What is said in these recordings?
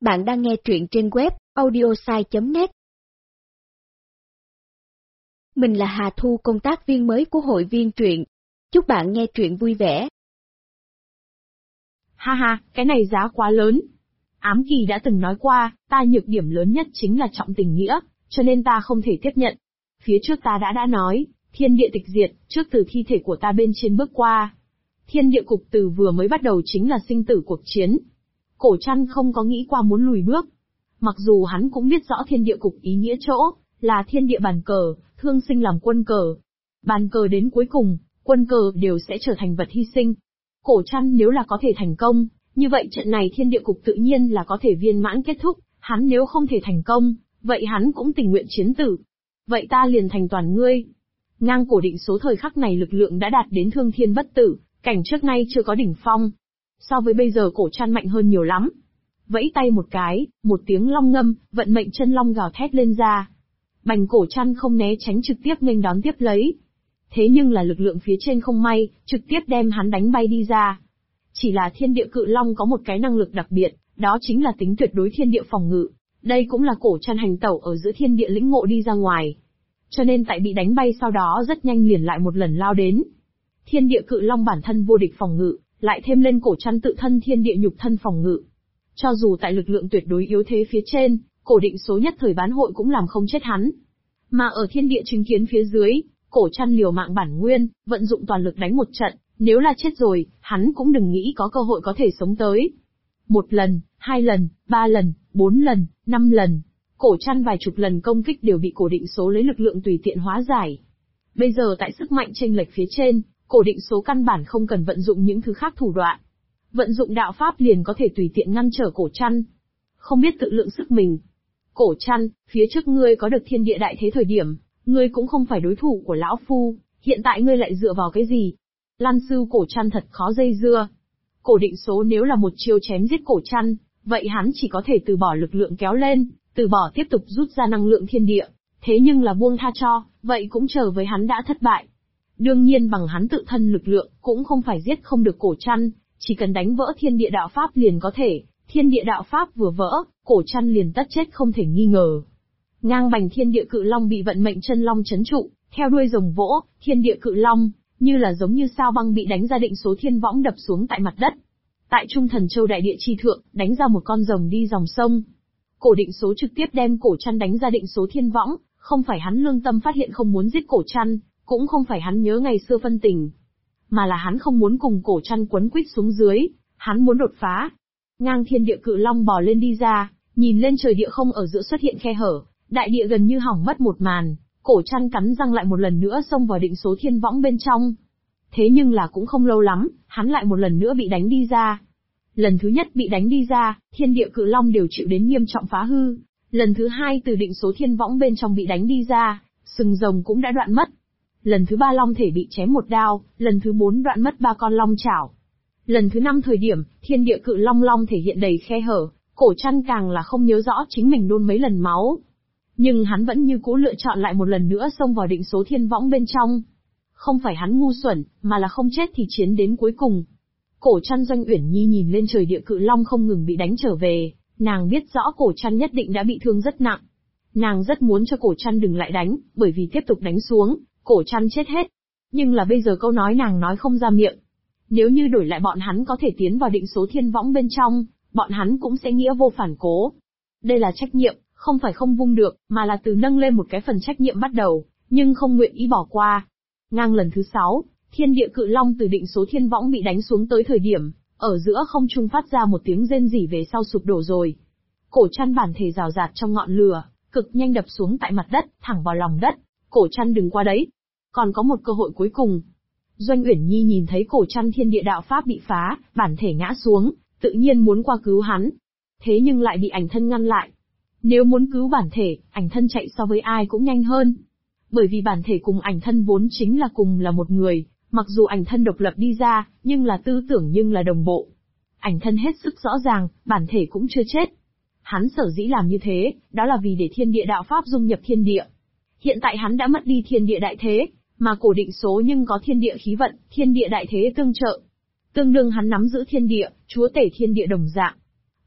Bạn đang nghe truyện trên web audiosai.net. Mình là Hà Thu, công tác viên mới của hội viên truyện. Chúc bạn nghe truyện vui vẻ. Ha ha, cái này giá quá lớn. Ám Kỳ đã từng nói qua, ta nhược điểm lớn nhất chính là trọng tình nghĩa, cho nên ta không thể tiếp nhận. Phía trước ta đã nói, thiên địa tịch diệt, trước từ thi thể của ta bên trên bước qua. Thiên địa cục từ vừa mới bắt đầu chính là sinh tử cuộc chiến. Cổ Trăn không có nghĩ qua muốn lùi bước. Mặc dù hắn cũng biết rõ thiên địa cục ý nghĩa chỗ, là thiên địa bàn cờ, thương sinh làm quân cờ. Bàn cờ đến cuối cùng, quân cờ đều sẽ trở thành vật hy sinh. Cổ Trăn nếu là có thể thành công, như vậy trận này thiên địa cục tự nhiên là có thể viên mãn kết thúc, hắn nếu không thể thành công, vậy hắn cũng tình nguyện chiến tử. Vậy ta liền thành toàn ngươi. Ngang cổ định số thời khắc này lực lượng đã đạt đến thương thiên bất tử, cảnh trước nay chưa có đỉnh phong. So với bây giờ Cổ Trăn mạnh hơn nhiều lắm. Vẫy tay một cái, một tiếng long ngâm, vận mệnh chân long gào thét lên ra. Bành Cổ Trăn không né tránh trực tiếp nghênh đón tiếp lấy. Thế nhưng là lực lượng phía trên không may, trực tiếp đem hắn đánh bay đi ra. Chỉ là thiên địa cự long có một cái năng lực đặc biệt, đó chính là tính tuyệt đối thiên địa phòng ngự. Đây cũng là Cổ Trăn hành tẩu ở giữa thiên địa lĩnh ngộ đi ra ngoài. Cho nên tại bị đánh bay sau đó rất nhanh liền lại một lần lao đến. Thiên địa cự long bản thân vô địch phòng ngự, lại thêm lên Cổ Trăn tự thân thiên địa nhục thân phòng ngự. Cho dù tại lực lượng tuyệt đối yếu thế phía trên, Cổ Định Số nhất thời bán hội cũng làm không chết hắn. Mà ở thiên địa chứng kiến phía dưới, Cổ Trăn liều mạng bản nguyên, vận dụng toàn lực đánh một trận, nếu là chết rồi, hắn cũng đừng nghĩ có cơ hội có thể sống tới. Một lần, 2 lần, 3 lần, 4 lần, 5 lần, Cổ Trăn vài chục lần công kích đều bị Cổ Định Số lấy lực lượng tùy tiện hóa giải. Bây giờ tại sức mạnh chênh lệch phía trên, Cổ Định Số căn bản không cần vận dụng những thứ khác thủ đoạn. Vận dụng đạo pháp liền có thể tùy tiện ngăn trở Cổ Trăn. Không biết tự lượng sức mình. Cổ Trăn, phía trước ngươi có được thiên địa đại thế thời điểm, ngươi cũng không phải đối thủ của lão phu, hiện tại ngươi lại dựa vào cái gì? Lan sư Cổ Trăn thật khó dây dưa. Cổ Định Số nếu là một chiêu chém giết Cổ Trăn, vậy hắn chỉ có thể từ bỏ lực lượng kéo lên, từ bỏ tiếp tục rút ra năng lượng thiên địa. Thế nhưng là buông tha cho, vậy cũng chờ với hắn đã thất bại. Đương nhiên bằng hắn tự thân lực lượng, cũng không phải giết không được Cổ Trăn, chỉ cần đánh vỡ thiên địa đạo pháp liền có thể, thiên địa đạo pháp vừa vỡ, Cổ Trăn liền tất chết không thể nghi ngờ. Ngang bành thiên địa cự long bị vận mệnh chân long chấn trụ, theo đuôi rồng vỗ, thiên địa cự long, như là giống như sao băng bị đánh ra định số thiên võng đập xuống tại mặt đất. Tại Trung Thần Châu đại địa chi thượng, đánh ra một con rồng đi dòng sông. Cổ Định Số trực tiếp đem Cổ Trăn đánh ra định số thiên võng, không phải hắn lương tâm phát hiện không muốn giết Cổ Trăn, cũng không phải hắn nhớ ngày xưa phân tình, mà là hắn không muốn cùng Cổ Trăn quấn quýt xuống dưới, hắn muốn đột phá. Ngang thiên địa cự long bò lên đi ra, nhìn lên trời địa không ở giữa xuất hiện khe hở, đại địa gần như hỏng mất một màn, Cổ Trăn cắn răng lại một lần nữa xông vào định số thiên võng bên trong. Thế nhưng là cũng không lâu lắm, hắn lại một lần nữa bị đánh đi ra. Lần thứ nhất bị đánh đi ra, thiên địa cự long đều chịu đến nghiêm trọng phá hư. Lần thứ hai từ định số thiên võng bên trong bị đánh đi ra, sừng rồng cũng đã đoạn mất. Lần thứ 3 long thể bị chém một đao, lần thứ 4 đoạn mất 3 con long chảo. Lần thứ 5 thời điểm, thiên địa cự long long thể hiện đầy khe hở, Cổ Trăn càng là không nhớ rõ chính mình nôn mấy lần máu. Nhưng hắn vẫn như cũ lựa chọn lại một lần nữa xông vào định số thiên võng bên trong. Không phải hắn ngu xuẩn, mà là không chết thì chiến đến cuối cùng. Cổ Trăn Doanh Uyển Nhi nhìn lên trời địa cự long không ngừng bị đánh trở về, nàng biết rõ Cổ Trăn nhất định đã bị thương rất nặng. Nàng rất muốn cho Cổ Trăn đừng lại đánh, bởi vì tiếp tục đánh xuống, Cổ Trăn chết hết. Nhưng là bây giờ câu nói nàng nói không ra miệng. Nếu như đổi lại bọn hắn có thể tiến vào định số thiên võng bên trong, bọn hắn cũng sẽ nghĩa vô phản cố. Đây là trách nhiệm, không phải không vung được, mà là từ nâng lên một cái phần trách nhiệm bắt đầu, nhưng không nguyện ý bỏ qua. Ngang lần thứ 6, thiên địa cự long từ định số thiên võng bị đánh xuống tới thời điểm, ở giữa không trung phát ra một tiếng rên rỉ về sau sụp đổ rồi. Cổ Trăn bản thể rào rạt trong ngọn lửa, cực nhanh đập xuống tại mặt đất, thẳng vào lòng đất. Cổ Trăn đừng qua đấy. Còn có một cơ hội cuối cùng. Doanh Uyển Nhi nhìn thấy Cổ Trăn thiên địa đạo pháp bị phá, bản thể ngã xuống, tự nhiên muốn qua cứu hắn. Thế nhưng lại bị ảnh thân ngăn lại. Nếu muốn cứu bản thể, ảnh thân chạy so với ai cũng nhanh hơn. Bởi vì bản thể cùng ảnh thân vốn chính là cùng là một người, mặc dù ảnh thân độc lập đi ra, nhưng là tư tưởng nhưng là đồng bộ. Ảnh thân hết sức rõ ràng, bản thể cũng chưa chết. Hắn sở dĩ làm như thế, đó là vì để thiên địa đạo pháp dung nhập thiên địa. Hiện tại hắn đã mất đi thiên địa đại thế, mà Cổ Định Số nhưng có thiên địa khí vận, thiên địa đại thế tương trợ. Tương đương hắn nắm giữ thiên địa, chúa tể thiên địa đồng dạng.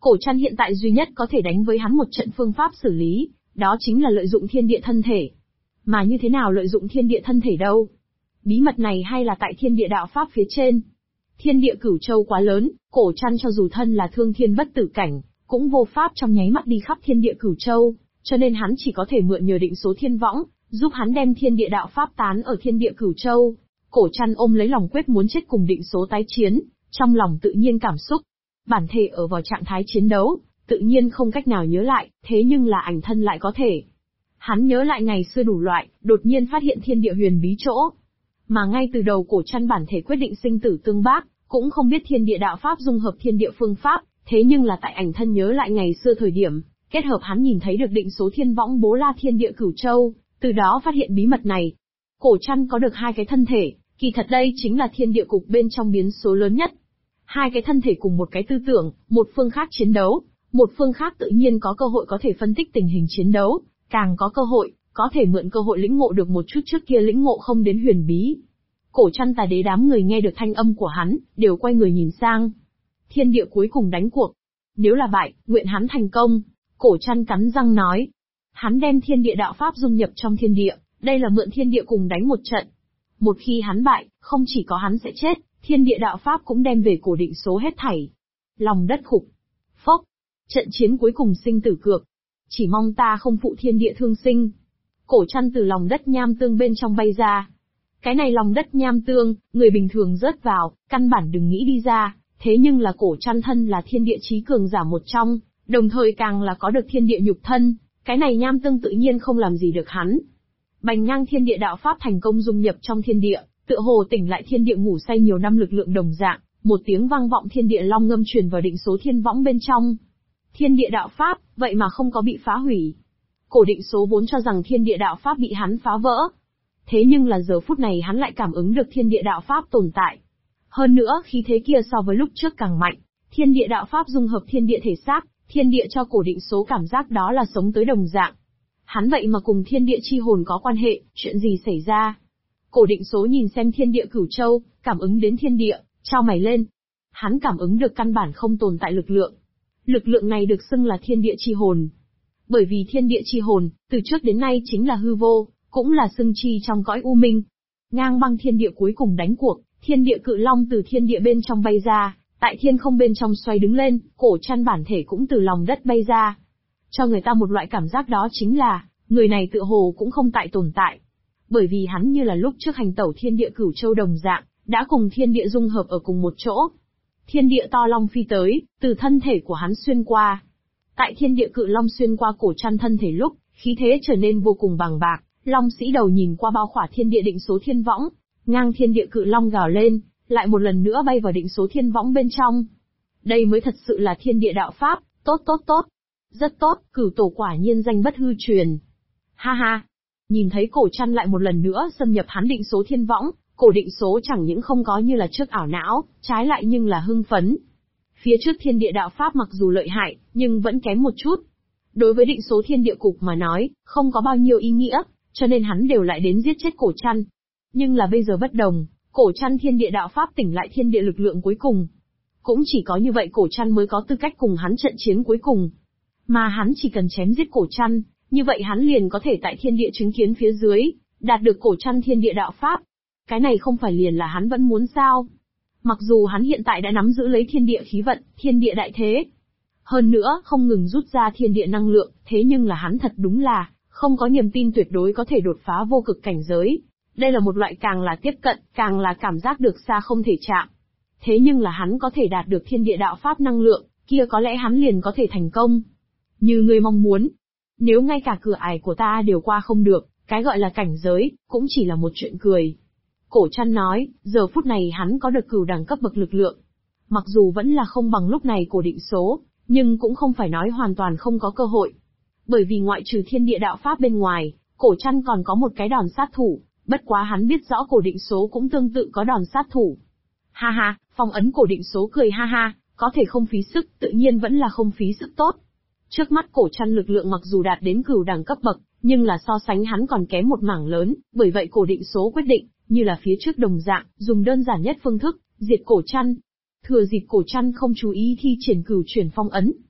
Cổ Trăn hiện tại duy nhất có thể đánh với hắn một trận phương pháp xử lý, đó chính là lợi dụng thiên địa thân thể. Mà như thế nào lợi dụng thiên địa thân thể đâu? Bí mật này hay là tại thiên địa đạo pháp phía trên? Thiên địa Cửu Châu quá lớn, Cổ Trăn cho dù thân là thương thiên bất tử cảnh, cũng vô pháp trong nháy mắt đi khắp thiên địa Cửu Châu, cho nên hắn chỉ có thể mượn nhờ định số thiên võng, giúp hắn đem thiên địa đạo pháp tán ở thiên địa Cửu Châu. Cổ Trăn ôm lấy lòng quyết muốn chết cùng định số tái chiến, trong lòng tự nhiên cảm xúc. Bản thể ở vào trạng thái chiến đấu, tự nhiên không cách nào nhớ lại, thế nhưng là ảnh thân lại có thể. Hắn nhớ lại ngày xưa đủ loại, đột nhiên phát hiện thiên địa huyền bí chỗ. Mà ngay từ đầu Cổ Trăn bản thể quyết định sinh tử tương bác, cũng không biết thiên địa đạo pháp dung hợp thiên địa phương pháp, thế nhưng là tại ảnh thân nhớ lại ngày xưa thời điểm, kết hợp hắn nhìn thấy được định số thiên võng bố la thiên địa Cửu Châu, từ đó phát hiện bí mật này. Cổ Trăn có được hai cái thân thể, kỳ thật đây chính là thiên địa cục bên trong biến số lớn nhất. Hai cái thân thể cùng một cái tư tưởng, một phương khác chiến đấu, một phương khác tự nhiên có cơ hội có thể phân tích tình hình chiến đấu, càng có cơ hội, có thể mượn cơ hội lĩnh ngộ được một chút trước kia lĩnh ngộ không đến huyền bí. Cổ Trăn Tà Đế đám người nghe được thanh âm của hắn, đều quay người nhìn sang. Thiên địa cuối cùng đánh cuộc. Nếu là bại, nguyện hắn thành công. Cổ Trăn cắn răng nói. Hắn đem thiên địa đạo pháp dung nhập trong thiên địa, đây là mượn thiên địa cùng đánh một trận. Một khi hắn bại, không chỉ có hắn sẽ chết, thiên địa đạo pháp cũng đem về cổ định số hết thảy. Lòng đất khục. Phốc. Trận chiến cuối cùng sinh tử cược. Chỉ mong ta không phụ thiên địa thương sinh. Cổ Trăn từ lòng đất nham tương bên trong bay ra. Cái này lòng đất nham tương, người bình thường rớt vào, căn bản đừng nghĩ đi ra, thế nhưng là Cổ Trăn thân là thiên địa chí cường giả một trong, đồng thời càng là có được thiên địa nhục thân, cái này nham tương tự nhiên không làm gì được hắn. Bành ngang thiên địa đạo pháp thành công dung nhập trong thiên địa, tựa hồ tỉnh lại thiên địa ngủ say nhiều năm lực lượng đồng dạng, một tiếng vang vọng thiên địa long ngâm truyền vào định số thiên võng bên trong. Thiên địa đạo pháp, vậy mà không có bị phá hủy. Cổ định số vốn cho rằng thiên địa đạo pháp bị hắn phá vỡ. Thế nhưng là giờ phút này hắn lại cảm ứng được thiên địa đạo pháp tồn tại. Hơn nữa, khí thế kia so với lúc trước càng mạnh, thiên địa đạo pháp dung hợp thiên địa thể xác, thiên địa cho cổ định số cảm giác đó là sống tới đồng dạng. Hắn vậy mà cùng thiên địa chi hồn có quan hệ, chuyện gì xảy ra? Cổ định số nhìn xem thiên địa Cửu Châu, cảm ứng đến thiên địa, chau mày lên. Hắn cảm ứng được căn bản không tồn tại lực lượng. Lực lượng này được xưng là thiên địa chi hồn. Bởi vì thiên địa chi hồn, từ trước đến nay chính là hư vô, cũng là xưng chi trong cõi u minh. Ngang băng thiên địa cuối cùng đánh cuộc, thiên địa cự long từ thiên địa bên trong bay ra, tại thiên không bên trong xoay đứng lên, Cổ Trăn bản thể cũng từ lòng đất bay ra. Cho người ta một loại cảm giác đó chính là, người này tựa hồ cũng không tại tồn tại. Bởi vì hắn như là lúc trước hành tẩu thiên địa Cửu Châu đồng dạng, đã cùng thiên địa dung hợp ở cùng một chỗ. Thiên địa to long phi tới, từ thân thể của hắn xuyên qua. Tại thiên địa cự long xuyên qua Cổ Trăn thân thể lúc, khí thế trở nên vô cùng bằng bạc, long sĩ đầu nhìn qua bao khỏa thiên địa định số thiên võng, ngang thiên địa cự long gào lên, lại một lần nữa bay vào định số thiên võng bên trong. Đây mới thật sự là thiên địa đạo pháp, tốt tốt tốt. Rất tốt, Cửu tổ quả nhiên danh bất hư truyền. Ha ha. Nhìn thấy Cổ Trăn lại một lần nữa xâm nhập hắn định số thiên võng, cổ định số chẳng những không có như là trước ảo não, trái lại nhưng là hưng phấn. Phía trước thiên địa đạo pháp mặc dù lợi hại, nhưng vẫn kém một chút. Đối với định số thiên địa cục mà nói, không có bao nhiêu ý nghĩa, cho nên hắn đều lại đến giết chết Cổ Trăn. Nhưng là bây giờ bất đồng, Cổ Trăn thiên địa đạo pháp tỉnh lại thiên địa lực lượng cuối cùng. Cũng chỉ có như vậy Cổ Trăn mới có tư cách cùng hắn trận chiến cuối cùng. Mà hắn chỉ cần chém giết Cổ Trăn, như vậy hắn liền có thể tại thiên địa chứng kiến phía dưới, đạt được Cổ Trăn thiên địa đạo pháp. Cái này không phải liền là hắn vẫn muốn sao? Mặc dù hắn hiện tại đã nắm giữ lấy thiên địa khí vận, thiên địa đại thế. Hơn nữa, không ngừng rút ra thiên địa năng lượng, thế nhưng là hắn thật đúng là, không có niềm tin tuyệt đối có thể đột phá vô cực cảnh giới. Đây là một loại càng là tiếp cận, càng là cảm giác được xa không thể chạm. Thế nhưng là hắn có thể đạt được thiên địa đạo pháp năng lượng, kia có lẽ hắn liền có thể thành công. Như ngươi mong muốn. Nếu ngay cả cửa ải của ta đều qua không được, cái gọi là cảnh giới, cũng chỉ là một chuyện cười. Cổ Trăn nói, giờ phút này hắn có được cửu đẳng cấp bậc lực lượng. Mặc dù vẫn là không bằng lúc này cổ định số, nhưng cũng không phải nói hoàn toàn không có cơ hội. Bởi vì ngoại trừ thiên địa đạo pháp bên ngoài, Cổ Trăn còn có một cái đòn sát thủ, bất quá hắn biết rõ cổ định số cũng tương tự có đòn sát thủ. Ha ha, phong ấn cổ định số cười ha ha, có thể không phí sức, tự nhiên vẫn là không phí sức tốt. Trước mắt Cổ Trăn lực lượng mặc dù đạt đến cửu đẳng cấp bậc, nhưng là so sánh hắn còn kém một mảng lớn, bởi vậy cổ định số quyết định, như là phía trước đồng dạng, dùng đơn giản nhất phương thức, diệt Cổ Trăn. Thừa dịp Cổ Trăn không chú ý thi triển cửu chuyển phong ấn.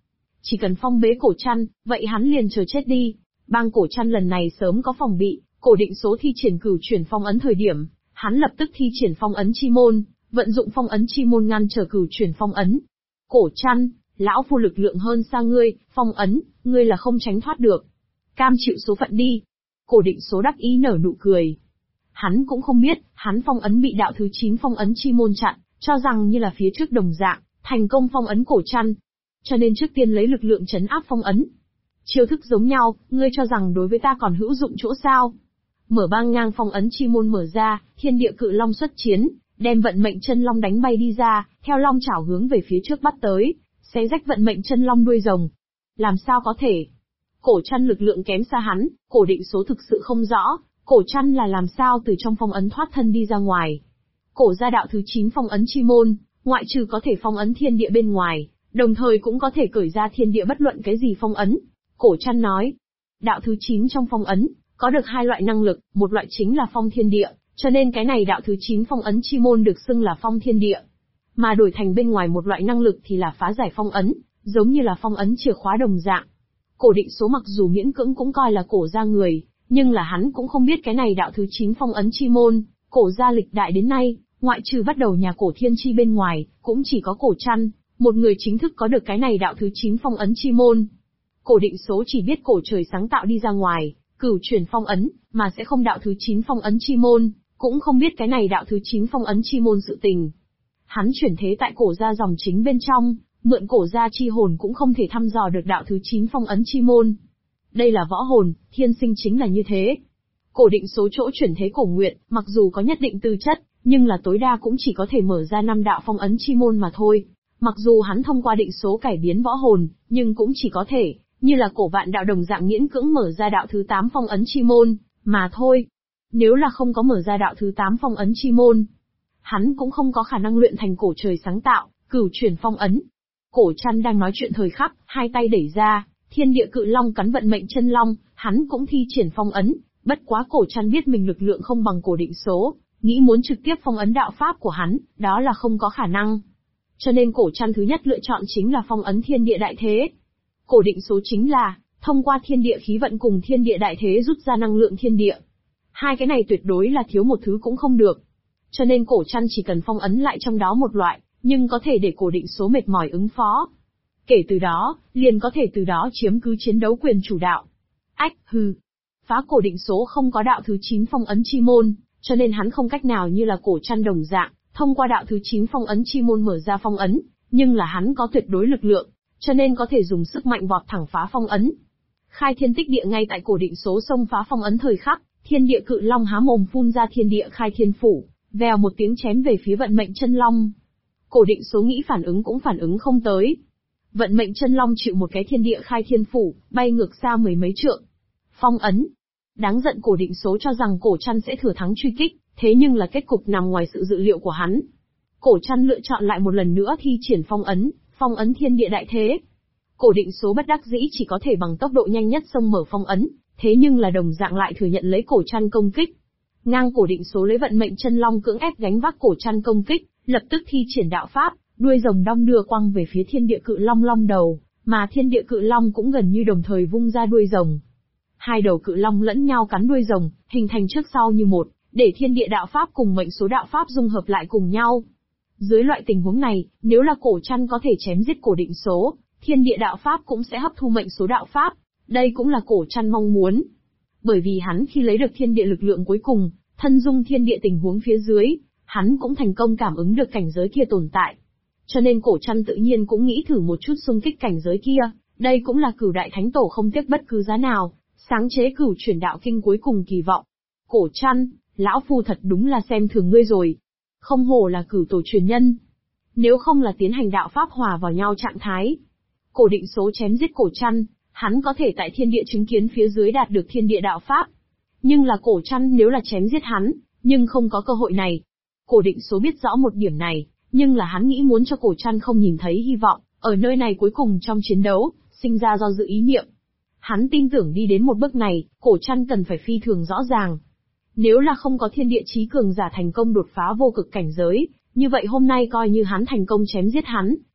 Chỉ cần phong bế cổ trăn, vậy hắn liền chờ chết đi. Bang cổ trăn lần này sớm có phòng bị, Cổ Định Số thi triển cửu chuyển phong ấn thời điểm, hắn lập tức thi triển phong ấn chi môn, vận dụng phong ấn chi môn ngăn trở cửu chuyển phong ấn. Cổ trăn, lão phu lực lượng hơn xa ngươi, phong ấn, ngươi là không tránh thoát được. Cam chịu số phận đi. Cổ Định Số đắc ý nở nụ cười. Hắn cũng không biết, hắn phong ấn bị đạo thứ 9 phong ấn chi môn chặn, cho rằng như là phía trước đồng dạng, thành công phong ấn cổ trăn. Cho nên trước tiên lấy lực lượng trấn áp phong ấn. Chiêu thức giống nhau, ngươi cho rằng đối với ta còn hữu dụng chỗ sao? Mở bang ngang phong ấn chi môn mở ra, thiên địa cự long xuất chiến, đem vận mệnh chân long đánh bay đi ra, theo long chảo hướng về phía trước bắt tới, xé rách vận mệnh chân long đuôi rồng. Làm sao có thể? Cổ trăn lực lượng kém xa hắn, Cổ Định Số thực sự không rõ, cổ trăn là làm sao từ trong phong ấn thoát thân đi ra ngoài. Cổ gia đạo thứ 9 phong ấn chi môn, ngoại trừ có thể phong ấn thiên địa bên ngoài, đồng thời cũng có thể cởi ra thiên địa bất luận cái gì phong ấn. Cổ trăn nói, đạo thứ 9 trong phong ấn, có được hai loại năng lực, một loại chính là phong thiên địa, cho nên cái này đạo thứ 9 phong ấn chi môn được xưng là phong thiên địa. Mà đổi thành bên ngoài một loại năng lực thì là phá giải phong ấn, giống như là phong ấn chìa khóa đồng dạng. Cổ Định Số mặc dù miễn cưỡng cũng coi là cổ gia người, nhưng là hắn cũng không biết cái này đạo thứ 9 phong ấn chi môn, cổ gia lịch đại đến nay, ngoại trừ bắt đầu nhà cổ thiên chi bên ngoài, cũng chỉ có cổ trăn, một người chính thức có được cái này đạo thứ 9 phong ấn chi môn. Cổ Định Số chỉ biết cổ trời sáng tạo đi ra ngoài, cửu chuyển phong ấn, mà sẽ không đạo thứ 9 phong ấn chi môn, cũng không biết cái này đạo thứ 9 phong ấn chi môn sự tình. Hắn chuyển thế tại cổ gia dòng chính bên trong, mượn cổ gia chi hồn cũng không thể thăm dò được đạo thứ 9 phong ấn chi môn. Đây là võ hồn, thiên sinh chính là như thế. Cổ Định Số chỗ chuyển thế cổ nguyện, mặc dù có nhất định tư chất, nhưng là tối đa cũng chỉ có thể mở ra 5 đạo phong ấn chi môn mà thôi. Mặc dù hắn thông qua định số cải biến võ hồn, nhưng cũng chỉ có thể, như là cổ vạn đạo đồng dạng miễn cưỡng mở ra đạo thứ 8 phong ấn chi môn, mà thôi. Nếu là không có mở ra đạo thứ 8 phong ấn chi môn, hắn cũng không có khả năng luyện thành cổ trời sáng tạo, cửu chuyển phong ấn. Cổ trăn đang nói chuyện thời khắc, hai tay đẩy ra, thiên địa cự long cắn vận mệnh chân long, hắn cũng thi triển phong ấn, bất quá cổ trăn biết mình lực lượng không bằng Cổ Định Số, nghĩ muốn trực tiếp phong ấn đạo pháp của hắn, đó là không có khả năng. Cho nên cổ trăn thứ nhất lựa chọn chính là phong ấn thiên địa đại thế. Cổ Định Số chính là, thông qua thiên địa khí vận cùng thiên địa đại thế rút ra năng lượng thiên địa. Hai cái này tuyệt đối là thiếu một thứ cũng không được. Cho nên cổ trăn chỉ cần phong ấn lại trong đó một loại, nhưng có thể để Cổ Định Số mệt mỏi ứng phó. Kể từ đó, liền có thể từ đó chiếm cứ chiến đấu quyền chủ đạo. Ách, hừ. Phá Cổ Định Số không có đạo thứ 9 phong ấn chi môn, cho nên hắn không cách nào như là cổ trăn đồng dạng, thông qua đạo thứ 9 phong ấn chi môn mở ra phong ấn, nhưng là hắn có tuyệt đối lực lượng, cho nên có thể dùng sức mạnh vọt thẳng phá phong ấn. Khai thiên tích địa ngay tại Cổ Định Số xông phá phong ấn thời khắc, thiên địa cự long há mồm phun ra thiên địa khai thiên phủ, vèo một tiếng chém về phía vận mệnh chân long. Cổ Định Số nghĩ phản ứng cũng phản ứng không tới. Vận mệnh chân long chịu một cái thiên địa khai thiên phủ, bay ngược xa mười mấy trượng. Phong ấn. Đáng giận Cổ Định Số cho rằng cổ trăn sẽ thừa thắng truy kích, thế nhưng là kết cục nằm ngoài sự dự liệu của hắn. Cổ trăn lựa chọn lại một lần nữa thi triển phong ấn thiên địa đại thế. Cổ Định Số bất đắc dĩ chỉ có thể bằng tốc độ nhanh nhất xông mở phong ấn, thế nhưng là đồng dạng lại thừa nhận lấy cổ trăn công kích. Ngang Cổ Định Số lấy vận mệnh chân long cưỡng ép gánh vác cổ trăn công kích, lập tức thi triển đạo pháp, đuôi rồng đong đưa quăng về phía thiên địa cự long long đầu, mà thiên địa cự long cũng gần như đồng thời vung ra đuôi rồng. Hai đầu cự long lẫn nhau cắn đuôi rồng, hình thành trước sau như một, để thiên địa đạo pháp cùng mệnh số đạo pháp dung hợp lại cùng nhau. Dưới loại tình huống này, nếu là cổ trăn có thể chém giết Cổ Định Số, thiên địa đạo pháp cũng sẽ hấp thu mệnh số đạo pháp, đây cũng là cổ trăn mong muốn. Bởi vì hắn khi lấy được thiên địa lực lượng cuối cùng, thân dung thiên địa tình huống phía dưới, hắn cũng thành công cảm ứng được cảnh giới kia tồn tại. Cho nên cổ trăn tự nhiên cũng nghĩ thử một chút xung kích cảnh giới kia, đây cũng là Cửu Đại Thánh Tổ không tiếc bất cứ giá nào, sáng chế Cửu Chuyển Đạo Kinh cuối cùng kỳ vọng. Cổ trăn, lão phu thật đúng là xem thường ngươi rồi. Không hổ là Cửu Tổ truyền nhân. Nếu không là tiến hành đạo pháp hòa vào nhau trạng thái, Cổ Định Số chém giết cổ trăn, hắn có thể tại thiên địa chứng kiến phía dưới đạt được thiên địa đạo pháp. Nhưng là cổ trăn nếu là chém giết hắn, nhưng không có cơ hội này. Cổ Định Số biết rõ một điểm này, nhưng là hắn nghĩ muốn cho cổ trăn không nhìn thấy hy vọng, ở nơi này cuối cùng trong chiến đấu, sinh ra do dự ý niệm. Hắn tin tưởng đi đến một bước này, cổ trăn cần phải phi thường rõ ràng. Nếu là không có thiên địa chí cường giả thành công đột phá vô cực cảnh giới, như vậy hôm nay coi như hắn thành công chém giết hắn,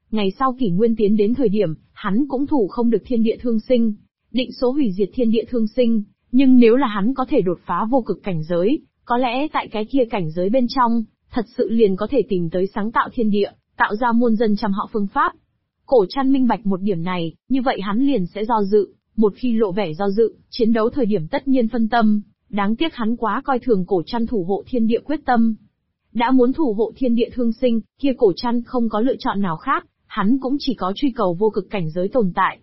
Ngày sau kỷ nguyên tiến đến thời điểm, hắn cũng thủ không được thiên địa thương sinh, định số hủy diệt thiên địa thương sinh, nhưng nếu là hắn có thể đột phá vô cực cảnh giới, có lẽ tại cái kia cảnh giới bên trong, thật sự liền có thể tìm tới sáng tạo thiên địa, tạo ra muôn dân trăm họ phương pháp. Cổ Trăn minh bạch một điểm này, như vậy hắn liền sẽ do dự, một khi lộ vẻ do dự, chiến đấu thời điểm tất nhiên phân tâm, đáng tiếc hắn quá coi thường Cổ Trăn thủ hộ thiên địa quyết tâm. Đã muốn thủ hộ thiên địa thương sinh, kia Cổ Trăn không có lựa chọn nào khác, hắn cũng chỉ có truy cầu vô cực cảnh giới tồn tại.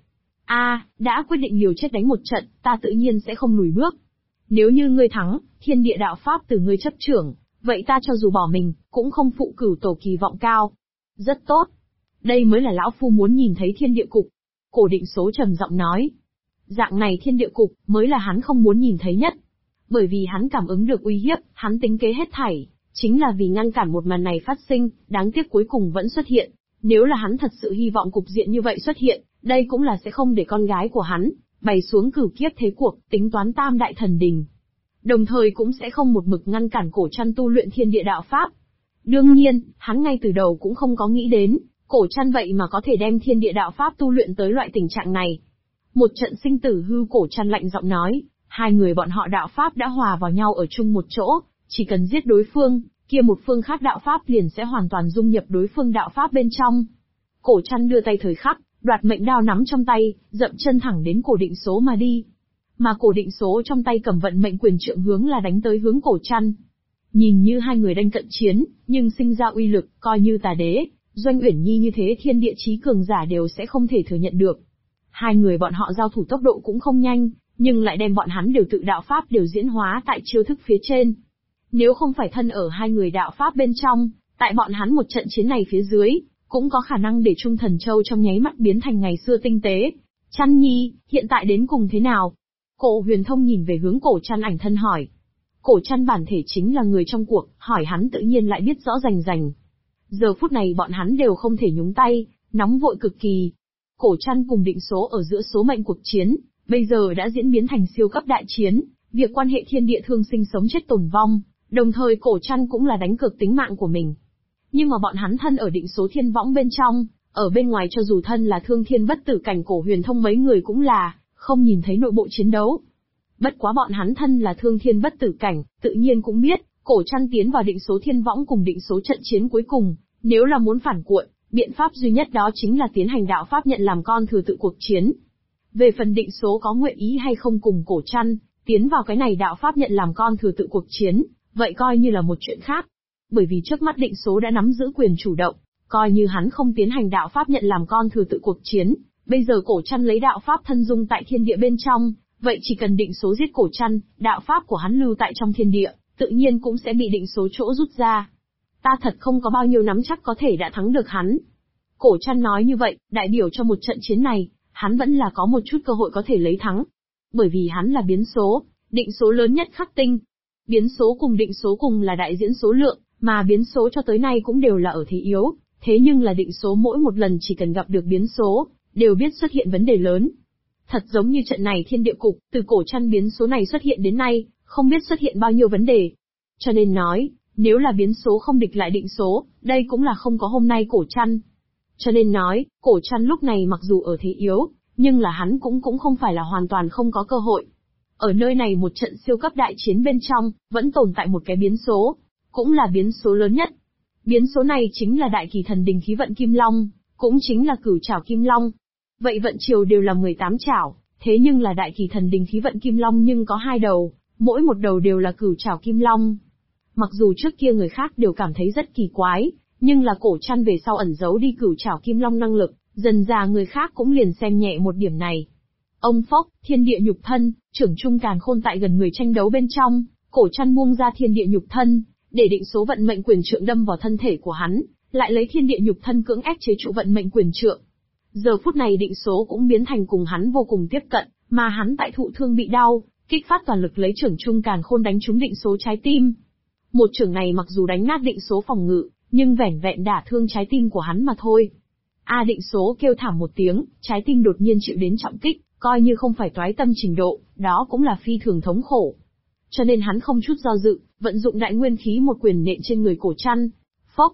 Đã quyết định liều chết đánh một trận, ta tự nhiên sẽ không lùi bước. Nếu như ngươi thắng, thiên địa đạo pháp từ ngươi chấp trưởng, vậy ta cho dù bỏ mình, cũng không phụ cửu tổ kỳ vọng cao. Rất tốt. Đây mới là lão phu muốn nhìn thấy thiên địa cục. Cổ Định Số trầm giọng nói. Dạng này thiên địa cục, mới là hắn không muốn nhìn thấy nhất. Bởi vì hắn cảm ứng được uy hiếp, hắn tính kế hết thảy, chính là vì ngăn cản một màn này phát sinh, đáng tiếc cuối cùng vẫn xuất hiện. Nếu là hắn thật sự hy vọng cục diện như vậy xuất hiện, đây cũng là sẽ không để con gái của hắn bày xuống cửu kiếp thế cuộc, tính toán tam đại thần đình. Đồng thời cũng sẽ không một mực ngăn cản Cổ Trăn tu luyện thiên địa đạo pháp. Đương nhiên, hắn ngay từ đầu cũng không có nghĩ đến, Cổ Trăn vậy mà có thể đem thiên địa đạo pháp tu luyện tới loại tình trạng này. Một trận sinh tử hư, Cổ Trăn lạnh giọng nói, hai người bọn họ đạo pháp đã hòa vào nhau ở chung một chỗ, chỉ cần giết đối phương, kia một phương khác đạo pháp liền sẽ hoàn toàn dung nhập đối phương đạo pháp bên trong. Cổ Trăn đưa tay thời khắc, đoạt mệnh đao nắm trong tay, dậm chân thẳng đến Cổ Định Số mà đi. Mà Cổ Định Số trong tay cầm vận mệnh quyền trượng hướng là đánh tới hướng Cổ Trăn. Nhìn như hai người đang cận chiến, nhưng sinh ra uy lực, coi như Tà Đế, Doanh Uyển Nhi như thế thiên địa chí cường giả đều sẽ không thể thừa nhận được. Hai người bọn họ giao thủ tốc độ cũng không nhanh, nhưng lại đem bọn hắn đều tự đạo pháp đều diễn hóa tại chiêu thức phía trên. Nếu không phải thân ở hai người đạo pháp bên trong, tại bọn hắn một trận chiến này phía dưới, cũng có khả năng để Trung Thần Châu trong nháy mắt biến thành ngày xưa tinh tế. Trăn Nhi, hiện tại đến cùng thế nào? Cổ Huyền Thông nhìn về hướng Cổ Trăn ảnh thân hỏi. Cổ Trăn bản thể chính là người trong cuộc, hỏi hắn tự nhiên lại biết rõ rành rành. Giờ phút này bọn hắn đều không thể nhúng tay, nóng vội cực kỳ. Cổ Trăn cùng Định Số ở giữa số mệnh cuộc chiến, bây giờ đã diễn biến thành siêu cấp đại chiến, việc quan hệ thiên địa thương sinh sống chết tồn vong, đồng thời Cổ Trăn cũng là đánh cược tính mạng của mình. Nhưng mà bọn hắn thân ở Định Số thiên võng bên trong, ở bên ngoài cho dù thân là thương thiên bất tử cảnh Cổ Huyền Thông mấy người cũng là không nhìn thấy nội bộ chiến đấu. Bất quá bọn hắn thân là thương thiên bất tử cảnh, tự nhiên cũng biết, Cổ Trăn tiến vào Định Số thiên võng cùng Định Số trận chiến cuối cùng, nếu là muốn phản cuộn, biện pháp duy nhất đó chính là tiến hành đạo pháp nhận làm con thừa tự cuộc chiến. Về phần Định Số có nguyện ý hay không cùng Cổ Trăn tiến vào cái này đạo pháp nhận làm con thừa tự cuộc chiến, vậy coi như là một chuyện khác. Bởi vì trước mắt Định Số đã nắm giữ quyền chủ động, coi như hắn không tiến hành đạo pháp nhận làm con thừa tự cuộc chiến, bây giờ Cổ Trăn lấy đạo pháp thân dung tại thiên địa bên trong, vậy chỉ cần Định Số giết Cổ Trăn, đạo pháp của hắn lưu tại trong thiên địa, tự nhiên cũng sẽ bị Định Số chỗ rút ra. Ta thật không có bao nhiêu nắm chắc có thể đã thắng được hắn. Cổ Trăn nói như vậy, đại biểu cho một trận chiến này, hắn vẫn là có một chút cơ hội có thể lấy thắng. Bởi vì hắn là biến số, định số lớn nhất khắc tinh. Biến số cùng định số cùng là đại diễn số lượng, mà biến số cho tới nay cũng đều là ở thế yếu, thế nhưng là định số mỗi một lần chỉ cần gặp được biến số, đều biết xuất hiện vấn đề lớn. Thật giống như trận này thiên địa cục, từ Cổ Trăn biến số này xuất hiện đến nay, không biết xuất hiện bao nhiêu vấn đề. Cho nên nói, nếu là biến số không địch lại định số, đây cũng là không có hôm nay Cổ Trăn. Cho nên nói, Cổ Trăn lúc này mặc dù ở thế yếu, nhưng là hắn cũng không phải là hoàn toàn không có cơ hội. Ở nơi này một trận siêu cấp đại chiến bên trong, vẫn tồn tại một cái biến số, cũng là biến số lớn nhất. Biến số này chính là đại kỳ thần đình khí vận Kim Long, cũng chính là cửu trảo Kim Long. Vậy vận chiều đều là 18 trảo, thế nhưng là đại kỳ thần đình khí vận Kim Long nhưng có 2 đầu, mỗi một đầu đều là cửu trảo Kim Long. Mặc dù trước kia người khác đều cảm thấy rất kỳ quái, nhưng là Cổ Trăn về sau ẩn giấu đi cửu trảo Kim Long năng lực, dần dà người khác cũng liền xem nhẹ một điểm này. Ông phốc, thiên địa nhục thân, trưởng trung càn khôn tại gần người tranh đấu bên trong, Cổ Trăn buông ra thiên địa nhục thân, để định số vận mệnh quyền trượng đâm vào thân thể của hắn, lại lấy thiên địa nhục thân cưỡng ép chế trụ vận mệnh quyền trượng. Giờ phút này định số cũng biến thành cùng hắn vô cùng tiếp cận, mà hắn tại thụ thương bị đau, kích phát toàn lực lấy trưởng trung càn khôn đánh trúng định số trái tim. Một chưởng này mặc dù đánh nát định số phòng ngự, nhưng vẻn vẹn đả thương trái tim của hắn mà thôi. Định số kêu thảm một tiếng, trái tim đột nhiên chịu đến trọng kích, coi như không phải toái tâm trình độ, đó cũng là phi thường thống khổ. Cho nên hắn không chút do dự, vận dụng đại nguyên khí một quyền nện trên người Cổ Trăn. Phốc,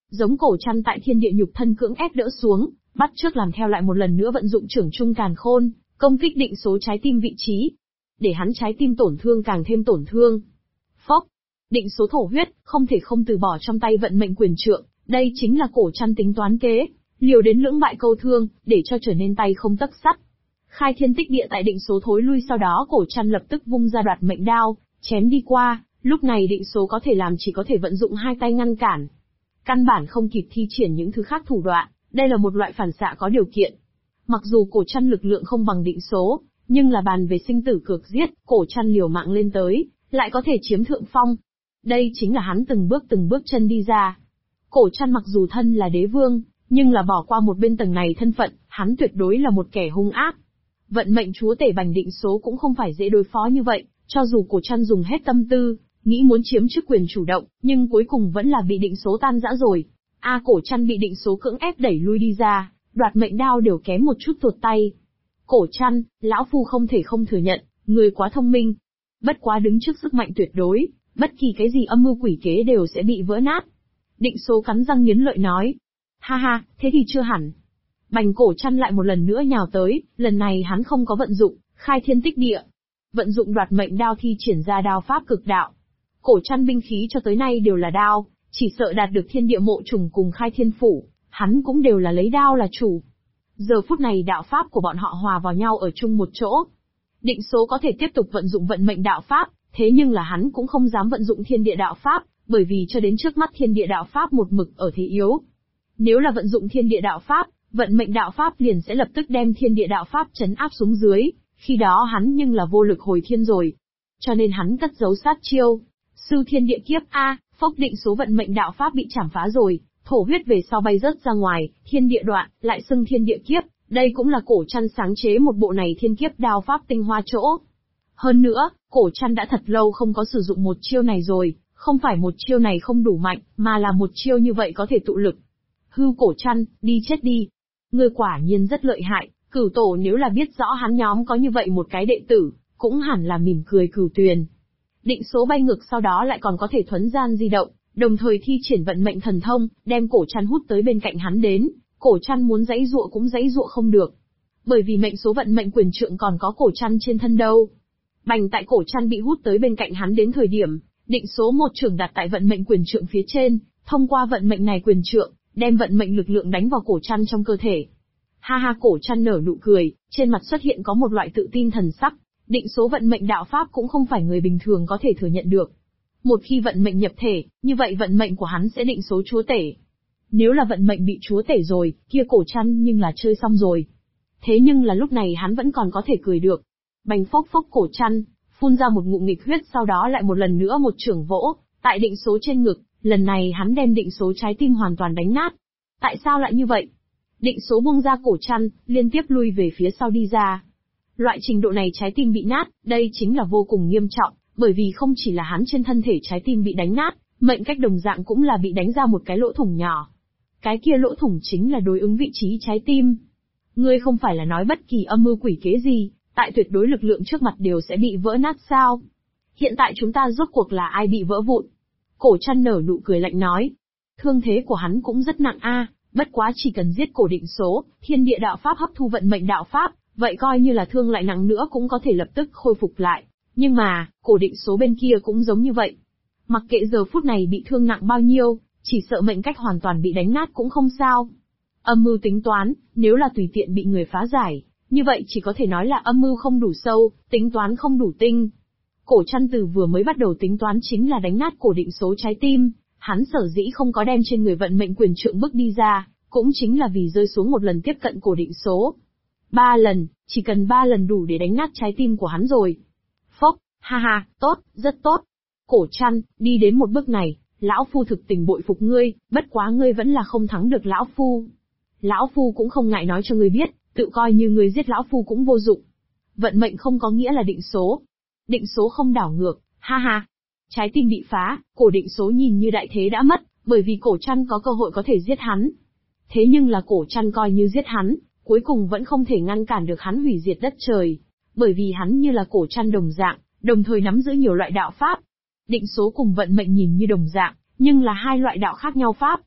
Giống cổ chăn tại thiên địa nhục thân cưỡng ép đỡ xuống, bắt trước làm theo lại một lần nữa vận dụng trưởng trung càn khôn, công kích định số trái tim vị trí. Để hắn trái tim tổn thương càng thêm tổn thương. Phốc, định số thổ huyết, không thể không từ bỏ trong tay vận mệnh quyền trượng, đây chính là cổ chăn tính toán kế, liều đến lưỡng bại câu thương, để cho trở nên tay không tấc sắt. Khai thiên tích địa tại định số thối lui, sau đó cổ chăn lập tức vung ra đoạt mệnh đao, chém đi qua, lúc này định số có thể làm chỉ có thể vận dụng hai tay ngăn cản. Căn bản không kịp thi triển những thứ khác thủ đoạn, đây là một loại phản xạ có điều kiện. Mặc dù cổ chăn lực lượng không bằng định số, nhưng là bàn về sinh tử cược giết, cổ chăn liều mạng lên tới, lại có thể chiếm thượng phong. Đây chính là hắn từng bước chân đi ra. Cổ chăn mặc dù thân là đế vương, nhưng là bỏ qua một bên tầng này thân phận, hắn tuyệt đối là một kẻ hung ác. Vận mệnh chúa tể Bành Định Số cũng không phải dễ đối phó như vậy, cho dù cổ chăn dùng hết tâm tư, nghĩ muốn chiếm chức quyền chủ động, nhưng cuối cùng vẫn là bị định số tan rã rồi. Cổ chăn bị định số cưỡng ép đẩy lui đi ra, đoạt mệnh đao đều kém một chút tuột tay. Cổ chăn, lão phu không thể không thừa nhận, người quá thông minh. Bất quá đứng trước sức mạnh tuyệt đối, bất kỳ cái gì âm mưu quỷ kế đều sẽ bị vỡ nát. Định số cắn răng nghiến lợi nói. Ha ha, thế thì chưa hẳn. Bành cổ chăn lại một lần nữa nhào tới, lần này hắn không có vận dụng khai thiên tích địa. Vận dụng đoạt mệnh đao thi triển ra đao pháp cực đạo. Cổ chăn binh khí cho tới nay đều là đao, chỉ sợ đạt được thiên địa mộ trùng cùng khai thiên phủ, hắn cũng đều là lấy đao là chủ. Giờ phút này đạo pháp của bọn họ hòa vào nhau ở chung một chỗ. Định số có thể tiếp tục vận dụng vận mệnh đạo pháp, thế nhưng là hắn cũng không dám vận dụng thiên địa đạo pháp, bởi vì cho đến trước mắt thiên địa đạo pháp một mực ở thế yếu. Nếu là vận dụng thiên địa đạo pháp, vận mệnh đạo pháp liền sẽ lập tức đem thiên địa đạo pháp trấn áp xuống dưới, khi đó hắn nhưng là vô lực hồi thiên rồi. Cho nên hắn cất giấu sát chiêu. Sư thiên địa kiếp phốc định số vận mệnh đạo pháp bị chảm phá rồi, thổ huyết về sau bay rớt ra ngoài, thiên địa đoạn, lại xưng thiên địa kiếp, đây cũng là cổ chăn sáng chế một bộ này thiên kiếp đao pháp tinh hoa chỗ. Hơn nữa, cổ chăn đã thật lâu không có sử dụng một chiêu này rồi, không phải một chiêu này không đủ mạnh, mà là một chiêu như vậy có thể tụ lực. Hư cổ chăn, đi chết đi. Ngươi quả nhiên rất lợi hại, cửu tổ nếu là biết rõ hắn nhóm có như vậy một cái đệ tử, cũng hẳn là mỉm cười cửu tuyền. Định số bay ngược sau đó lại còn có thể thuấn gian di động, đồng thời thi triển vận mệnh thần thông, đem cổ chăn hút tới bên cạnh hắn đến, cổ chăn muốn giãy giụa cũng giãy giụa không được. Bởi vì mệnh số vận mệnh quyền trượng còn có cổ chăn trên thân đâu. Bành tại cổ chăn bị hút tới bên cạnh hắn đến thời điểm, định số một trường đặt tại vận mệnh quyền trượng phía trên, thông qua vận mệnh này quyền trượng, đem vận mệnh lực lượng đánh vào cổ chăn trong cơ thể. Ha ha, cổ chăn nở nụ cười, trên mặt xuất hiện có một loại tự tin thần sắc. Định số vận mệnh đạo pháp cũng không phải người bình thường có thể thừa nhận được. Một khi vận mệnh nhập thể, như vậy vận mệnh của hắn sẽ định số chúa tể. Nếu là vận mệnh bị chúa tể rồi, kia cổ chăn nhưng là chơi xong rồi. Thế nhưng là lúc này hắn vẫn còn có thể cười được. Bành phốc phốc cổ chăn, phun ra một ngụm nghịch huyết, sau đó lại một lần nữa một chưởng vỗ, tại định số trên ngực, lần này hắn đem định số trái tim hoàn toàn đánh nát. Tại sao lại như vậy? Định số buông ra cổ chăn, liên tiếp lui về phía sau đi ra. Loại trình độ này trái tim bị nát, đây chính là vô cùng nghiêm trọng, bởi vì không chỉ là hắn trên thân thể trái tim bị đánh nát, mệnh cách đồng dạng cũng là bị đánh ra một cái lỗ thủng nhỏ. Cái kia lỗ thủng chính là đối ứng vị trí trái tim. Ngươi không phải là nói bất kỳ âm mưu quỷ kế gì, tại tuyệt đối lực lượng trước mặt đều sẽ bị vỡ nát sao? Hiện tại chúng ta rốt cuộc là ai bị vỡ vụn? Cổ chăn nở nụ cười lạnh nói. Thương thế của hắn cũng rất nặng bất quá chỉ cần giết cổ định số, thiên địa đạo pháp hấp thu vận mệnh đạo pháp, vậy coi như là thương lại nặng nữa cũng có thể lập tức khôi phục lại. Nhưng mà, cổ định số bên kia cũng giống như vậy. Mặc kệ giờ phút này bị thương nặng bao nhiêu, chỉ sợ mệnh cách hoàn toàn bị đánh nát cũng không sao. Âm mưu tính toán, nếu là tùy tiện bị người phá giải, như vậy chỉ có thể nói là âm mưu không đủ sâu, tính toán không đủ tinh. Cổ chăn từ vừa mới bắt đầu tính toán chính là đánh nát cổ định số trái tim, hắn sở dĩ không có đem trên người vận mệnh quyền trượng bước đi ra, cũng chính là vì rơi xuống một lần tiếp cận cổ định số. 3 lần, chỉ cần 3 lần đủ để đánh nát trái tim của hắn rồi. Phốc, ha ha, tốt, rất tốt. Cổ chăn, đi đến một bước này, lão phu thực tình bội phục ngươi, bất quá ngươi vẫn là không thắng được lão phu. Lão phu cũng không ngại nói cho ngươi biết, tự coi như ngươi giết lão phu cũng vô dụng. Vận mệnh không có nghĩa là định số. Định số không đảo ngược, ha ha. Trái tim bị phá, cổ định số nhìn như đại thế đã mất, bởi vì cổ chăn có cơ hội có thể giết hắn. Thế nhưng là cổ chăn coi như giết hắn, cuối cùng vẫn không thể ngăn cản được hắn hủy diệt đất trời. Bởi vì hắn như là cổ chăn đồng dạng, đồng thời nắm giữ nhiều loại đạo pháp. Định số cùng vận mệnh nhìn như đồng dạng, nhưng là hai loại đạo khác nhau pháp.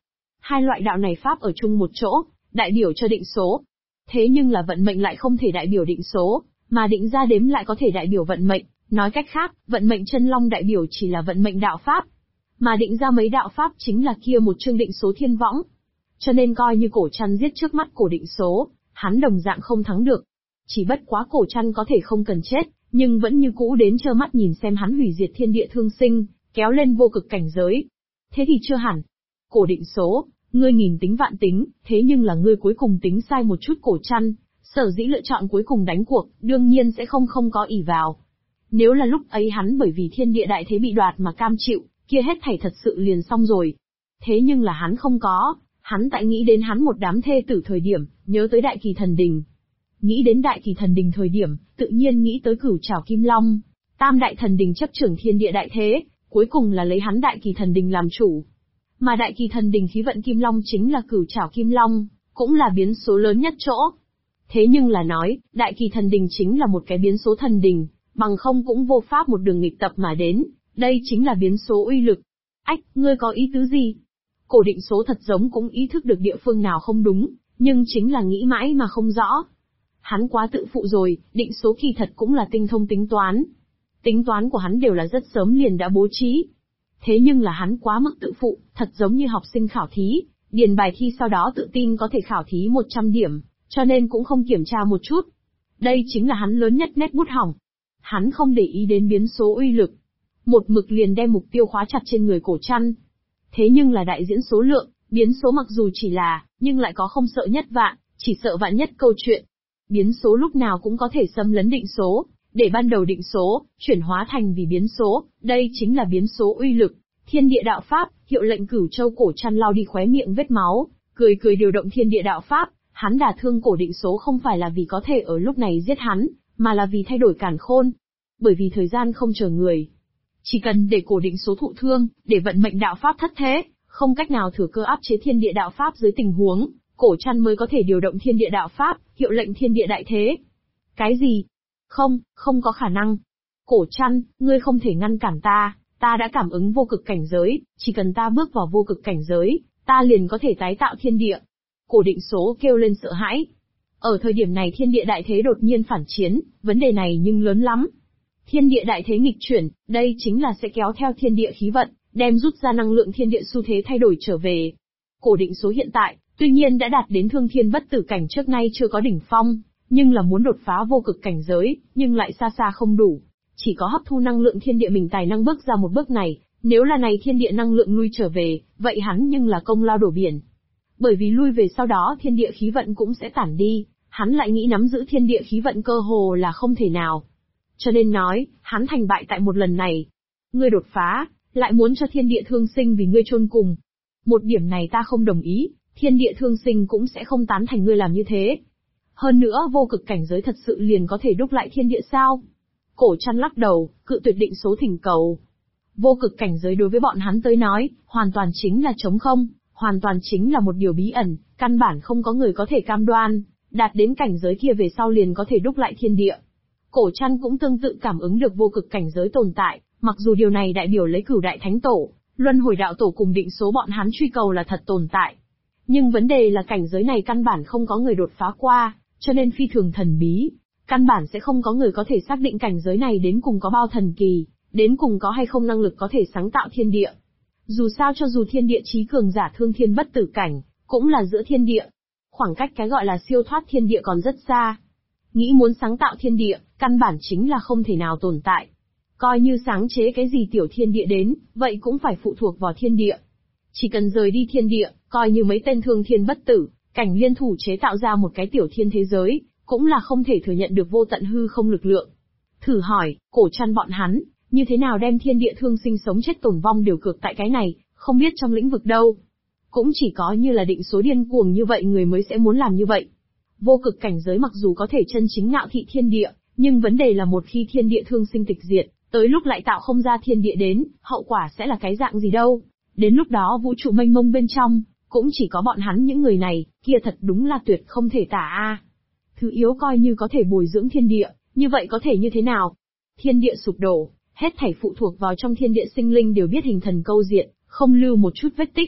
Hai loại đạo này pháp ở chung một chỗ, đại biểu cho định số. Thế nhưng là vận mệnh lại không thể đại biểu định số, mà định ra đếm lại có thể đại biểu vận mệnh. Nói cách khác, vận mệnh chân long đại biểu chỉ là vận mệnh đạo pháp, mà định ra mấy đạo pháp chính là kia một chương định số thiên võng. Cho nên coi như Cổ Trăn giết trước mắt cổ định số, hắn đồng dạng không thắng được. Chỉ bất quá Cổ Trăn có thể không cần chết, nhưng vẫn như cũ đến trơ mắt nhìn xem hắn hủy diệt thiên địa thương sinh, kéo lên vô cực cảnh giới. Thế thì chưa hẳn. Cổ định số, ngươi nghìn tính vạn tính, thế nhưng là ngươi cuối cùng tính sai một chút. Cổ Trăn, sở dĩ lựa chọn cuối cùng đánh cuộc, đương nhiên sẽ không có ỷ vào. Nếu là lúc ấy hắn bởi vì thiên địa đại thế bị đoạt mà cam chịu, kia hết thảy thật sự liền xong rồi. Thế nhưng là hắn không có, hắn tại nghĩ đến hắn một đám thê tử thời điểm, nhớ tới Đại Kỳ Thần Đình. Nghĩ đến Đại Kỳ Thần Đình thời điểm, tự nhiên nghĩ tới Cửu Trảo Kim Long. Tam Đại Thần Đình chấp trưởng thiên địa đại thế, cuối cùng là lấy hắn Đại Kỳ Thần Đình làm chủ. Mà Đại Kỳ Thần Đình khí vận Kim Long chính là Cửu Trảo Kim Long, cũng là biến số lớn nhất chỗ. Thế nhưng là nói, Đại Kỳ Thần Đình chính là một cái biến số thần đình, bằng không cũng vô pháp một đường nghịch tập mà đến, đây chính là biến số uy lực. Ách, ngươi có ý tứ gì? Cổ định số thật giống cũng ý thức được địa phương nào không đúng, nhưng chính là nghĩ mãi mà không rõ. Hắn quá tự phụ rồi, định số kỳ thật cũng là tinh thông tính toán. Tính toán của hắn đều là rất sớm liền đã bố trí. Thế nhưng là hắn quá mức tự phụ, thật giống như học sinh khảo thí, điền bài thi sau đó tự tin có thể khảo thí 100 điểm, cho nên cũng không kiểm tra một chút. Đây chính là hắn lớn nhất nét bút hỏng. Hắn không để ý đến biến số uy lực. Một mực liền đem mục tiêu khóa chặt trên người Cổ Trăn. Thế nhưng là đại diễn số lượng, biến số mặc dù chỉ là, nhưng lại có không sợ nhất vạn, chỉ sợ vạn nhất câu chuyện. Biến số lúc nào cũng có thể xâm lấn định số, để ban đầu định số, chuyển hóa thành vì biến số, đây chính là biến số uy lực. Thiên địa đạo pháp, hiệu lệnh Cửu Châu. Cổ Trăn lau đi khóe miệng vết máu, cười điều động thiên địa đạo pháp, hắn đả thương cổ định số không phải là vì có thể ở lúc này giết hắn, mà là vì thay đổi càn khôn. Bởi vì thời gian không chờ người. Chỉ cần để cổ định số thụ thương, để vận mệnh đạo pháp thất thế, không cách nào thừa cơ áp chế thiên địa đạo pháp dưới tình huống, Cổ Trăn mới có thể điều động thiên địa đạo pháp, hiệu lệnh thiên địa đại thế. Cái gì? Không có khả năng. Cổ Trăn, ngươi không thể ngăn cản ta đã cảm ứng vô cực cảnh giới, chỉ cần ta bước vào vô cực cảnh giới, ta liền có thể tái tạo thiên địa. Cổ định số kêu lên sợ hãi. Ở thời điểm này thiên địa đại thế đột nhiên phản chiến, vấn đề này nhưng lớn lắm. Thiên địa đại thế nghịch chuyển, đây chính là sẽ kéo theo thiên địa khí vận, đem rút ra năng lượng thiên địa xu thế thay đổi trở về. Cổ định số hiện tại, tuy nhiên đã đạt đến thương thiên bất tử cảnh trước nay chưa có đỉnh phong, nhưng là muốn đột phá vô cực cảnh giới, nhưng lại xa xa không đủ. Chỉ có hấp thu năng lượng thiên địa mình tài năng bước ra một bước này, nếu là này thiên địa năng lượng lui trở về, vậy hắn nhưng là công lao đổ biển. Bởi vì lui về sau đó thiên địa khí vận cũng sẽ tản đi, hắn lại nghĩ nắm giữ thiên địa khí vận cơ hồ là không thể nào. Cho nên nói, hắn thành bại tại một lần này. Ngươi đột phá, lại muốn cho thiên địa thương sinh vì ngươi chôn cùng. Một điểm này ta không đồng ý, thiên địa thương sinh cũng sẽ không tán thành ngươi làm như thế. Hơn nữa vô cực cảnh giới thật sự liền có thể đúc lại thiên địa sao? Cổ Trăn lắc đầu, cự tuyệt định số thỉnh cầu. Vô cực cảnh giới đối với bọn hắn tới nói, hoàn toàn chính là trống không, hoàn toàn chính là một điều bí ẩn, căn bản không có người có thể cam đoan, đạt đến cảnh giới kia về sau liền có thể đúc lại thiên địa. Cổ Trăn cũng tương tự cảm ứng được vô cực cảnh giới tồn tại, mặc dù điều này đại biểu lấy Cửu Đại Thánh Tổ, Luân Hồi Đạo Tổ cùng định số bọn hắn truy cầu là thật tồn tại. Nhưng vấn đề là cảnh giới này căn bản không có người đột phá qua, cho nên phi thường thần bí. Căn bản sẽ không có người có thể xác định cảnh giới này đến cùng có bao thần kỳ, đến cùng có hay không năng lực có thể sáng tạo thiên địa. Dù sao cho dù thiên địa chí cường giả thương thiên bất tử cảnh, cũng là giữa thiên địa. Khoảng cách cái gọi là siêu thoát thiên địa còn rất xa. Nghĩ muốn sáng tạo thiên địa, căn bản chính là không thể nào tồn tại. Coi như sáng chế cái gì tiểu thiên địa đến, vậy cũng phải phụ thuộc vào thiên địa. Chỉ cần rời đi thiên địa, coi như mấy tên thương thiên bất tử, cảnh liên thủ chế tạo ra một cái tiểu thiên thế giới, cũng là không thể thừa nhận được vô tận hư không lực lượng. Thử hỏi, Cổ Trăn bọn hắn, như thế nào đem thiên địa thương sinh sống chết tổn vong đều cược tại cái này, không biết trong lĩnh vực đâu. Cũng chỉ có như là định số điên cuồng như vậy người mới sẽ muốn làm như vậy. Vô cực cảnh giới mặc dù có thể chân chính ngạo thị thiên địa, nhưng vấn đề là một khi thiên địa thương sinh tịch diệt, tới lúc lại tạo không ra thiên địa đến, hậu quả sẽ là cái dạng gì đâu. Đến lúc đó vũ trụ mênh mông bên trong, cũng chỉ có bọn hắn những người này, kia thật đúng là tuyệt không thể tả a. Thứ yếu coi như có thể bồi dưỡng thiên địa, như vậy có thể như thế nào? Thiên địa sụp đổ, hết thảy phụ thuộc vào trong thiên địa sinh linh đều biết hình thần câu diện, không lưu một chút vết tích.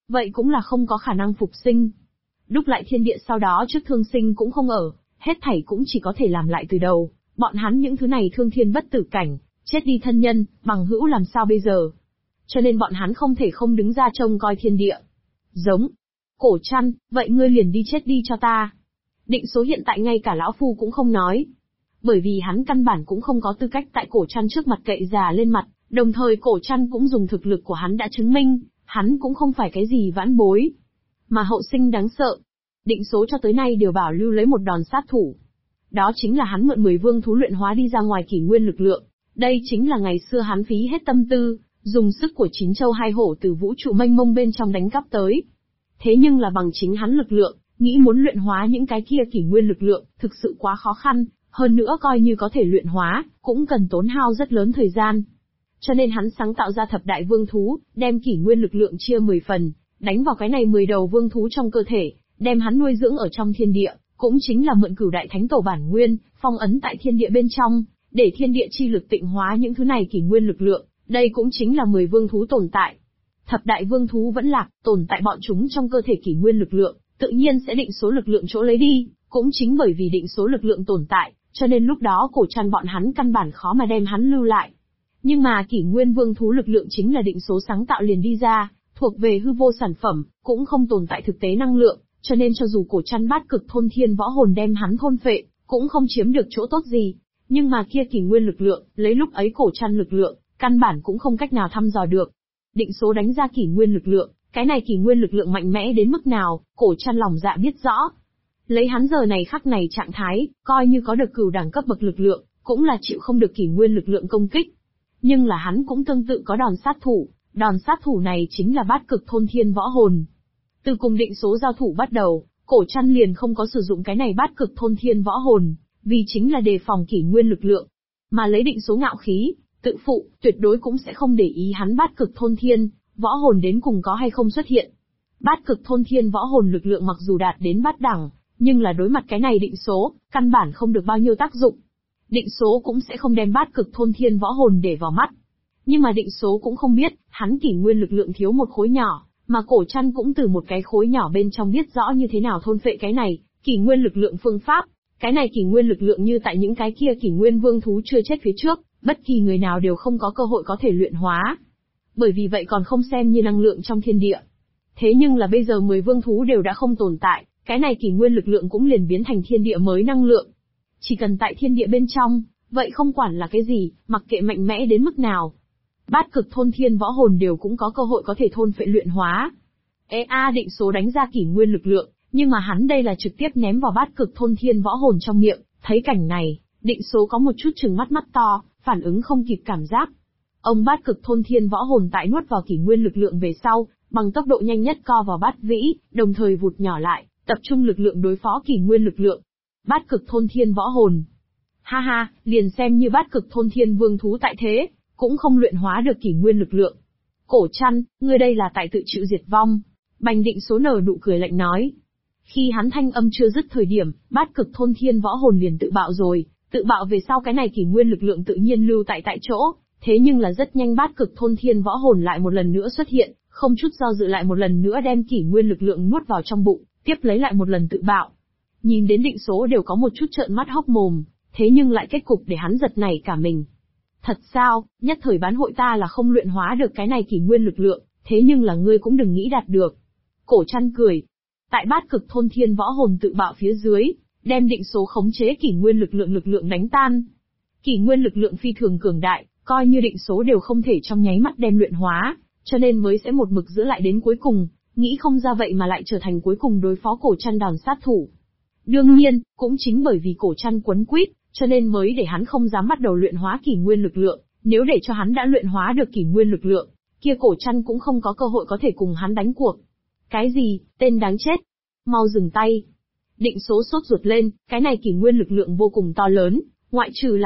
vậy cũng là không có khả năng phục sinh. Đúc lại thiên địa sau đó trước thương sinh cũng không ở, hết thảy cũng chỉ có thể làm lại từ đầu, bọn hắn những thứ này thương thiên bất tử cảnh, chết đi thân nhân, bằng hữu làm sao bây giờ? Cho nên bọn hắn không thể không đứng ra trông coi thiên địa. Giống. Cổ Trăn, vậy ngươi liền đi chết đi cho ta. Định Số hiện tại ngay cả lão phu cũng không nói. Bởi vì hắn căn bản cũng không có tư cách tại Cổ Trăn trước mặt cậy già lên mặt, đồng thời Cổ Trăn cũng dùng thực lực của hắn đã chứng minh, hắn cũng không phải cái gì vãn bối. Mà hậu sinh đáng sợ. Định Số cho tới nay đều bảo lưu lấy một đòn sát thủ. Đó chính là hắn mượn 10 vương thú luyện hóa đi ra ngoài kỷ nguyên lực lượng. Đây chính là ngày xưa hắn phí hết tâm tư, dùng sức của 9 châu 2 hổ từ vũ trụ mênh mông bên trong đánh cắp tới. Thế nhưng là bằng chính hắn lực lượng, nghĩ muốn luyện hóa những cái kia kỷ nguyên lực lượng, thực sự quá khó khăn, hơn nữa coi như có thể luyện hóa, cũng cần tốn hao rất lớn thời gian. Cho nên hắn sáng tạo ra thập đại vương thú, đem kỷ nguyên lực lượng chia 10 phần, đánh vào cái này 10 đầu vương thú trong cơ thể, đem hắn nuôi dưỡng ở trong thiên địa, cũng chính là mượn cửu đại thánh tổ bản nguyên, phong ấn tại thiên địa bên trong, để thiên địa chi lực tịnh hóa những thứ này kỷ nguyên lực lượng, đây cũng chính là 10 vương thú tồn tại. Thập đại vương thú vẫn lạc, tồn tại bọn chúng trong cơ thể kỷ nguyên lực lượng, tự nhiên sẽ định số lực lượng chỗ lấy đi, cũng chính bởi vì định số lực lượng tồn tại, cho nên lúc đó Cổ Trăn bọn hắn căn bản khó mà đem hắn lưu lại. Nhưng mà kỷ nguyên vương thú lực lượng chính là định số sáng tạo liền đi ra, thuộc về hư vô sản phẩm, cũng không tồn tại thực tế năng lượng, cho nên cho dù Cổ Trăn bát cực thôn thiên võ hồn đem hắn thôn phệ, cũng không chiếm được chỗ tốt gì. Nhưng mà kia kỷ nguyên lực lượng, lấy lúc ấy Cổ Trăn lực lượng, căn bản cũng không cách nào thăm dò được. Định số đánh ra kỷ nguyên lực lượng, cái này kỷ nguyên lực lượng mạnh mẽ đến mức nào, Cổ Trăn lòng dạ biết rõ. Lấy hắn giờ này khắc này trạng thái, coi như có được cửu đẳng cấp bậc lực lượng, cũng là chịu không được kỷ nguyên lực lượng công kích. Nhưng là hắn cũng tương tự có đòn sát thủ này chính là bát cực thôn thiên võ hồn. Từ cùng định số giao thủ bắt đầu, Cổ Trăn liền không có sử dụng cái này bát cực thôn thiên võ hồn, vì chính là đề phòng kỷ nguyên lực lượng. Mà lấy định số ngạo khí, tự phụ, tuyệt đối cũng sẽ không để ý hắn bát cực thôn thiên, võ hồn đến cùng có hay không xuất hiện. Bát cực thôn thiên võ hồn lực lượng mặc dù đạt đến bát đẳng, nhưng là đối mặt cái này định số, căn bản không được bao nhiêu tác dụng. Định số cũng sẽ không đem bát cực thôn thiên võ hồn để vào mắt. Nhưng mà định số cũng không biết, hắn kỷ nguyên lực lượng thiếu một khối nhỏ, mà Cổ Trăn cũng từ một cái khối nhỏ bên trong biết rõ như thế nào thôn phệ cái này, kỷ nguyên lực lượng phương pháp. Cái này kỷ nguyên lực lượng như tại những cái kia kỷ nguyên vương thú chưa chết phía trước, bất kỳ người nào đều không có cơ hội có thể luyện hóa. Bởi vì vậy còn không xem như năng lượng trong thiên địa. Thế nhưng là bây giờ 10 vương thú đều đã không tồn tại, cái này kỷ nguyên lực lượng cũng liền biến thành thiên địa mới năng lượng. Chỉ cần tại thiên địa bên trong, vậy không quản là cái gì, mặc kệ mạnh mẽ đến mức nào. Bát cực thôn thiên võ hồn đều cũng có cơ hội có thể thôn phệ luyện hóa. Định số đánh ra kỷ nguyên lực lượng, nhưng mà hắn đây là trực tiếp ném vào bát cực thôn thiên võ hồn trong miệng, thấy cảnh này, định số có một chút trừng mắt to, phản ứng không kịp cảm giác. Ông bát cực thôn thiên võ hồn tại nuốt vào kỷ nguyên lực lượng về sau, bằng tốc độ nhanh nhất co vào bát vĩ, đồng thời vụt nhỏ lại, tập trung lực lượng đối phó kỷ nguyên lực lượng. Bát cực thôn thiên võ hồn. Ha ha, liền xem như bát cực thôn thiên vương thú tại thế, cũng không luyện hóa được kỷ nguyên lực lượng. Cổ Trăn, ngươi đây là tại tự chịu diệt vong. Bành định số nở nụ cười lạnh nói. Khi hắn thanh âm chưa dứt thời điểm, bát cực thôn thiên võ hồn liền tự bạo rồi, tự bạo về sau cái này kỷ nguyên lực lượng tự nhiên lưu tại chỗ, thế nhưng là rất nhanh bát cực thôn thiên võ hồn lại một lần nữa xuất hiện, không chút do dự lại một lần nữa đem kỷ nguyên lực lượng nuốt vào trong bụng, tiếp lấy lại một lần tự bạo. Nhìn đến định số đều có một chút trợn mắt hốc mồm, thế nhưng lại kết cục để hắn giật nảy cả mình. Thật sao, nhất thời bán hội ta là không luyện hóa được cái này kỷ nguyên lực lượng, thế nhưng là ngươi cũng đừng nghĩ đạt được. Cổ Trăn cười. Tại bát cực thôn thiên võ hồn tự bạo phía dưới, đem định số khống chế kỷ nguyên lực lượng đánh tan. Kỷ nguyên lực lượng phi thường cường đại, coi như định số đều không thể trong nháy mắt đem luyện hóa, cho nên mới sẽ một mực giữ lại đến cuối cùng, nghĩ không ra vậy mà lại trở thành cuối cùng đối phó Cổ Trăn đòn sát thủ. Đương nhiên, cũng chính bởi vì Cổ Trăn quấn quýt, cho nên mới để hắn không dám bắt đầu luyện hóa kỷ nguyên lực lượng, nếu để cho hắn đã luyện hóa được kỷ nguyên lực lượng, kia Cổ Trăn cũng không có cơ hội có thể cùng hắn đánh cuộc. Cái gì, tên đáng chết? Mau dừng tay. Định số sốt ruột lên, cái này kỷ nguyên lực lượng vô cùng to lớn, ngoại trừ là